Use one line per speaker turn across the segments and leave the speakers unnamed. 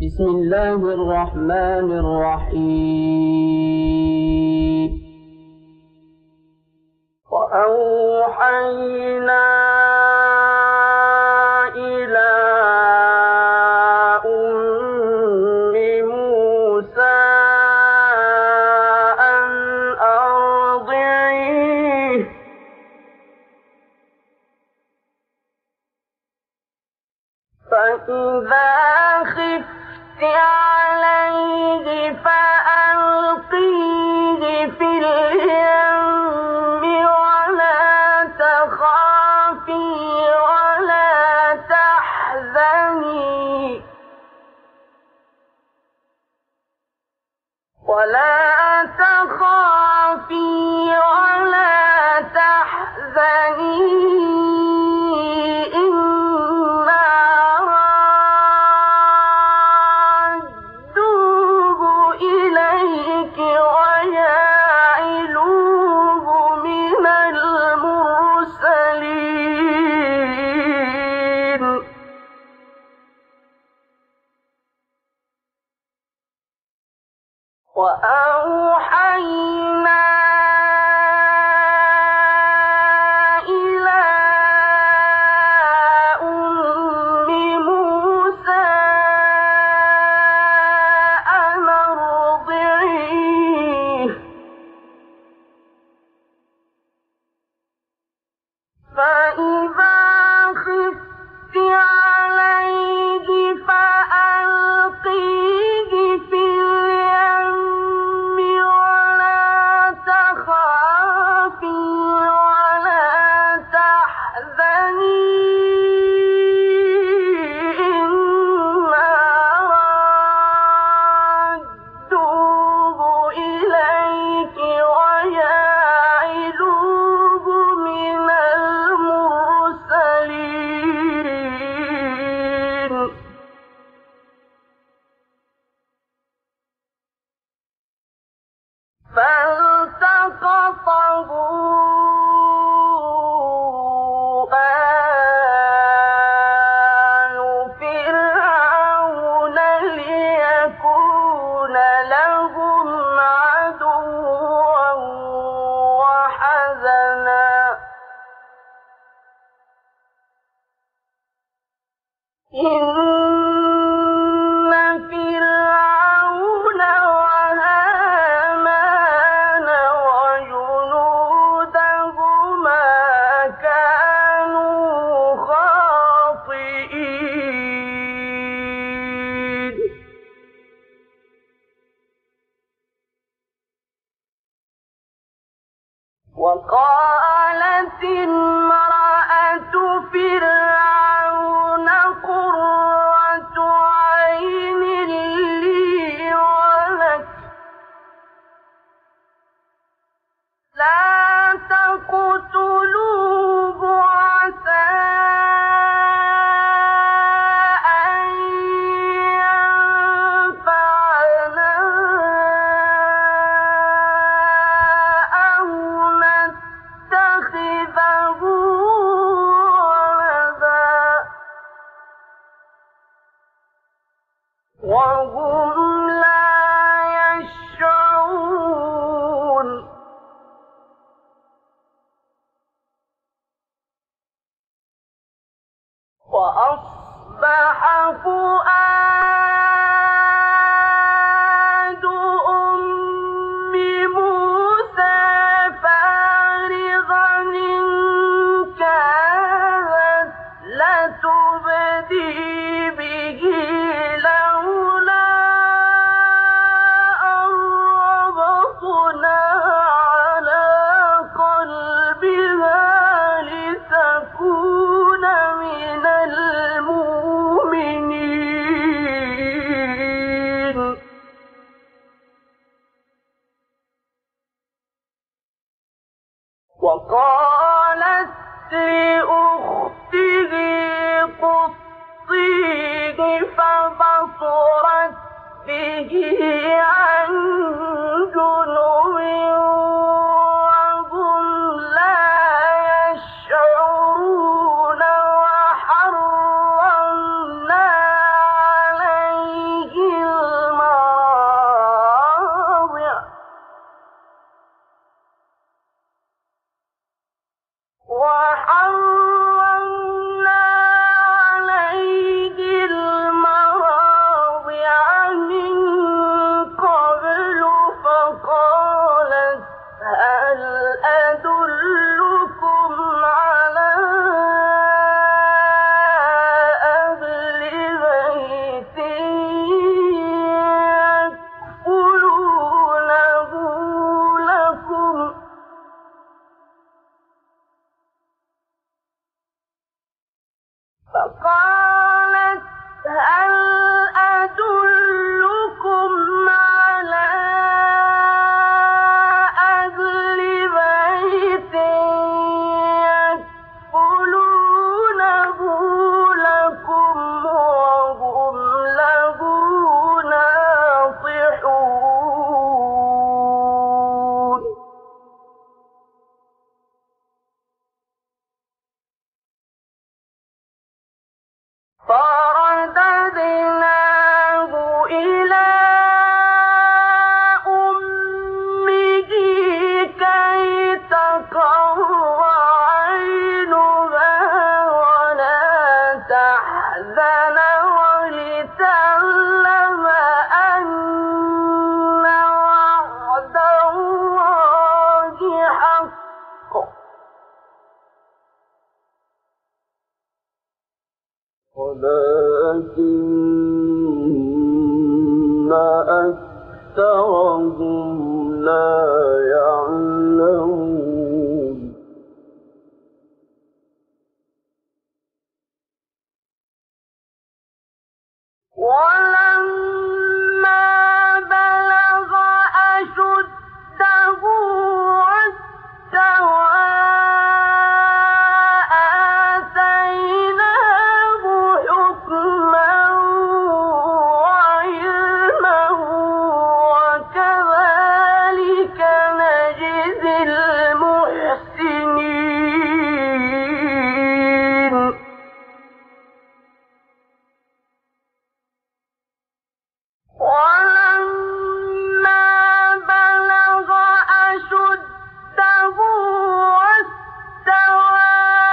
بسم الله الرحمن الرحيم وأوحينا إلى أم موسى أن أرضعيه فإذا خفت عليه فألقيه في اليم ولا تخافي ولا تحزني إنا رادوه إليك وجاعلوه من المرسلين وأوحينا إلى أم موسى أن أرضعيه فإذا خفت عليه فألقيه في اليم ولا تخافي ولا تحزني إنا رادوه إليك وجاعلوه من المرسلين فالتقطه آل فرعون ليكون لهم عدوا وحزنا إن فرعون وهامان وجنودهما كانوا خاطئين وقالت امرأة فرعون قرة عين لي ولك لا تقتلوه عسى أن ينفعنا أو نتخذه ولدا وهم لا يشعرون وأصبح فؤاد أم موسى فارغا إن كادت لتبدي به لولا أن ربطنا على قلبها لتكون من المؤمنين وقالت لأخته قصيه فبصرت به عن جنب وهم لا يشعرون وحرمنا عليه فقالت هل أدلكم على أهل بيت يكفلونه لكم وهم له ناصحون فرددناه إلى أمه كي تقر عينها ولا تحزن ولتعلم أن وعد الله حق ولكن أكثرهم لا يعلمون ولما بلغ أشده واستوى آتيناه حكما وعلما وكذلك نجزي المحسنين ولما بلغ أشده واستوى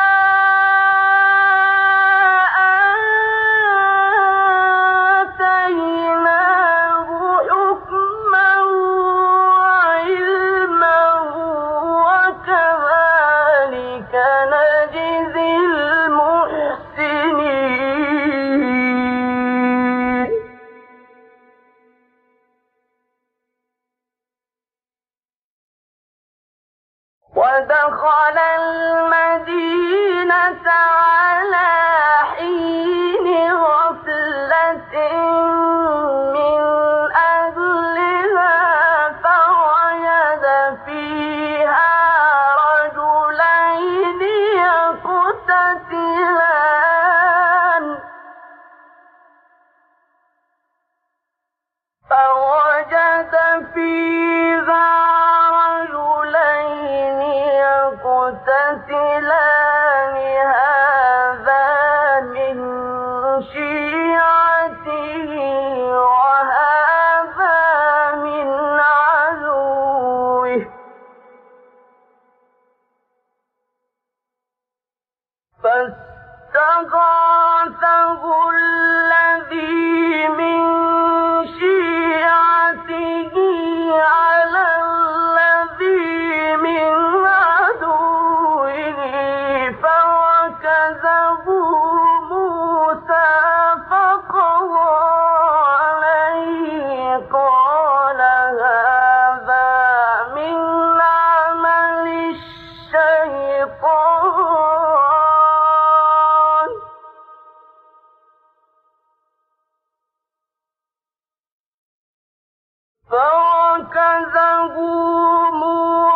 آتيناه حكما وعلما وكذلك نجزي المحسنين ودخل المدينة على حين غفلة من أهلها فوجد فيها رجلين يقتتلان هذا من شيعته وهذا من عدوه فاستغاثه الذي من شيعته على الذي من عدوه فوكزه موسى فقضى عليه قال هذا من عمل الشيطان فوكزه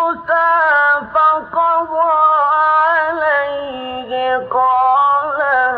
موسى فقضى عليه قال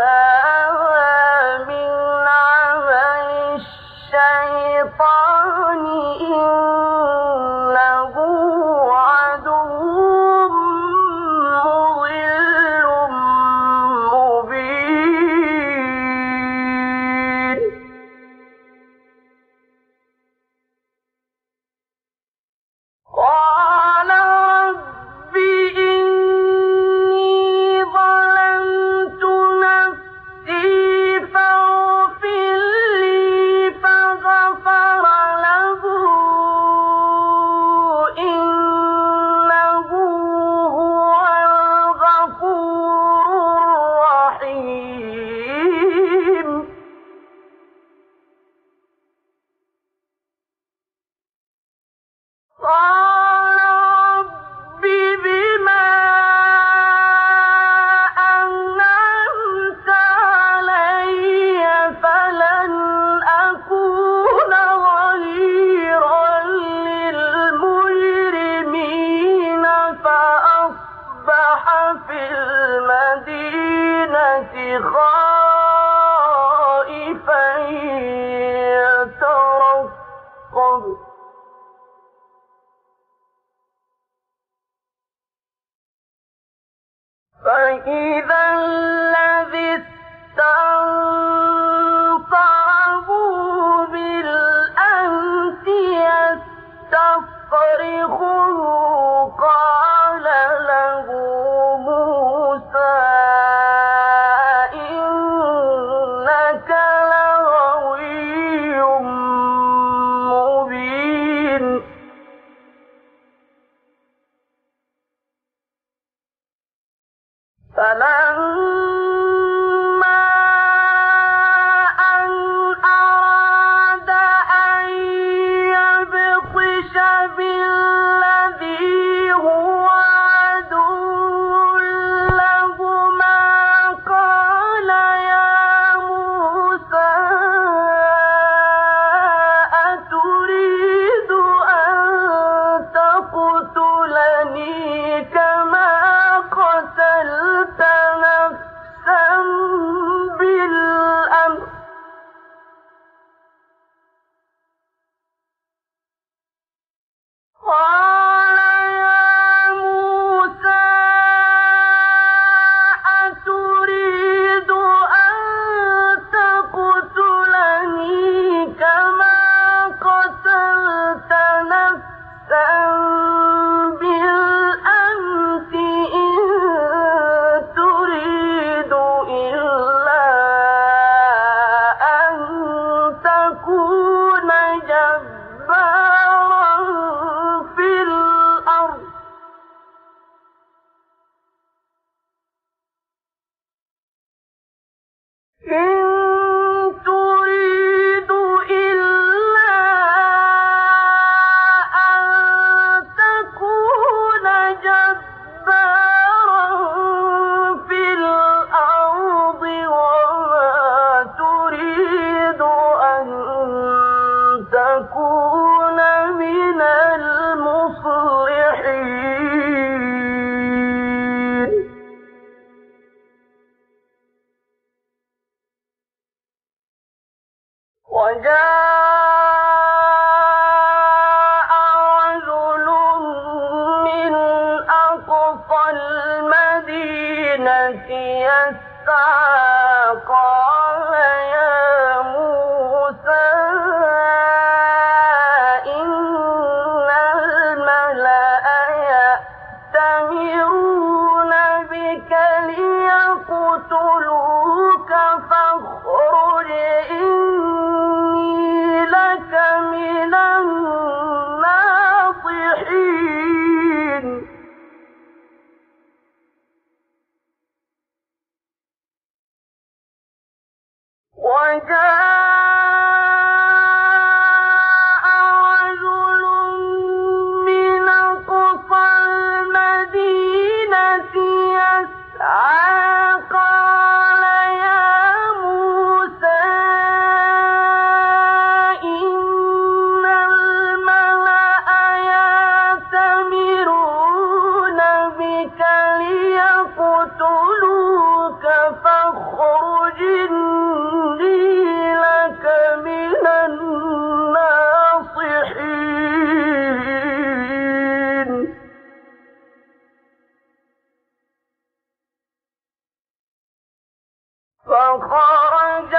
فخرج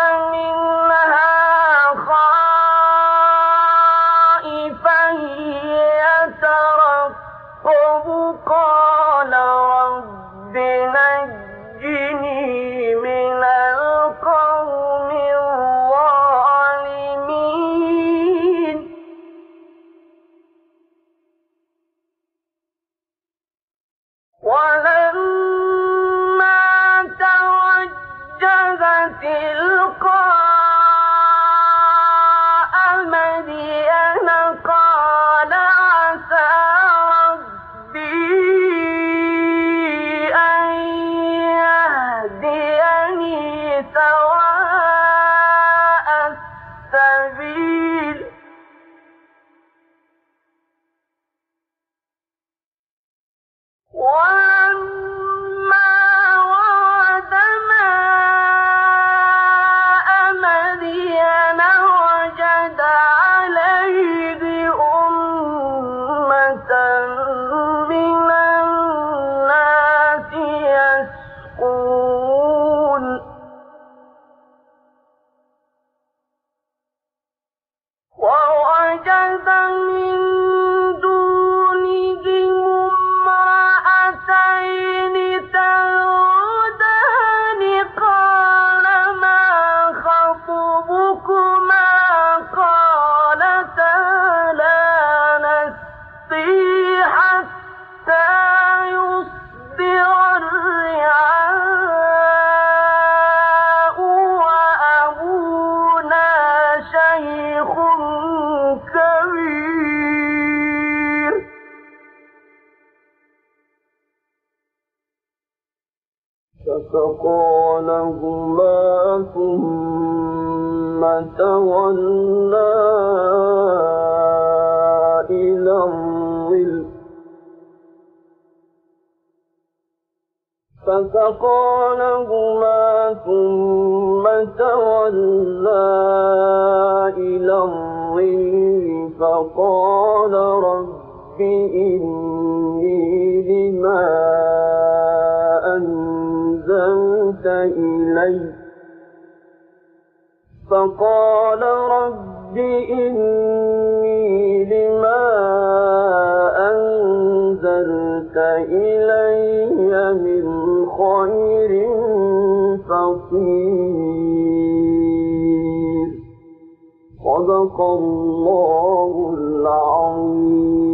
منها خائفا يترقب قال رب نجني من القوم الظالمين تلقاء مدين قال عسى ربي أن يهديني سواء السبيل فسقى لهما ثم تولى إلى الظل فقال رب إني لما أنزلت إلي من خير فقير. صدق الله العظيم.